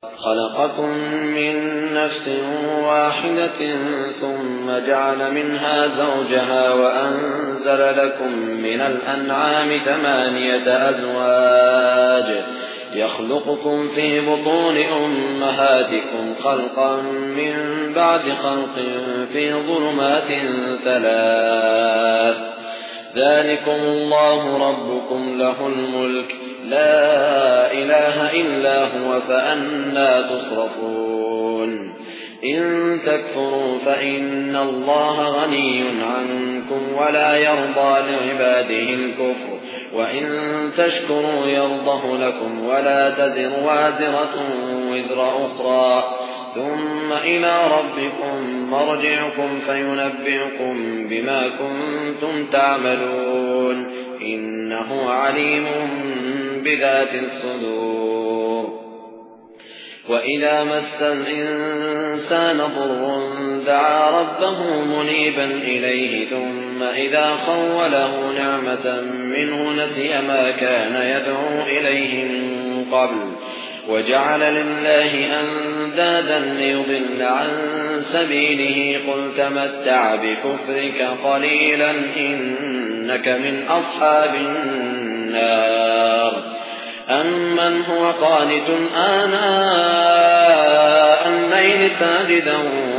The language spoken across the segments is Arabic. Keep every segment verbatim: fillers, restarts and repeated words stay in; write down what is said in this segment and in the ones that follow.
خلقكم من نفس واحدة ثم جعل منها زوجها وأنزل لكم من الأنعام ثمانية أزواج يخلقكم في بطون أمهاتكم خلقا من بعد خلق في ظلمات ثلاث ذلكم الله ربكم له الملك لا إله إلا هو فأنى تصرفون إن تكفروا فإن الله غني عنكم ولا يرضى لعباده الكفر وإن تشكروا يرضه لكم ولا تزر وازرة وزر أخرى ثم إلى ربكم مرجعكم فينبئكم بما كنتم تعملون إنه عليم بذات الصدور وإذا مس الإنسان ضر دعا ربه منيبا إليه ثم إذا خوله نعمة منه نسي ما كان يدعو إليه من قبل وجعل لله أندادا ليضل عن سبيله قل تمتع بكفرك قليلا إنك من أصحاب النار أمن هو قانت آناء الليل ساجدا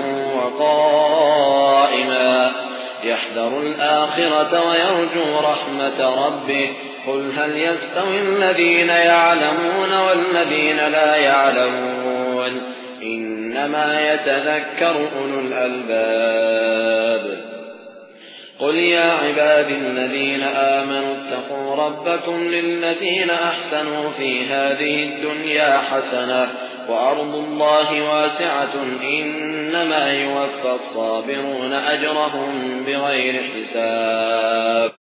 وقائما يحذر الآخرة ويرجو رحمة ربه قل هل يستوي الذين يعلمون والذين لا يعلمون إنما يتذكر أولو الألباب قل يا عبادي الذين آمنوا اتقوا ربكم للذين أحسنوا في هذه الدنيا حسنة وأرض الله واسعة إنما يوفى الصابرون أجرهم بغير حساب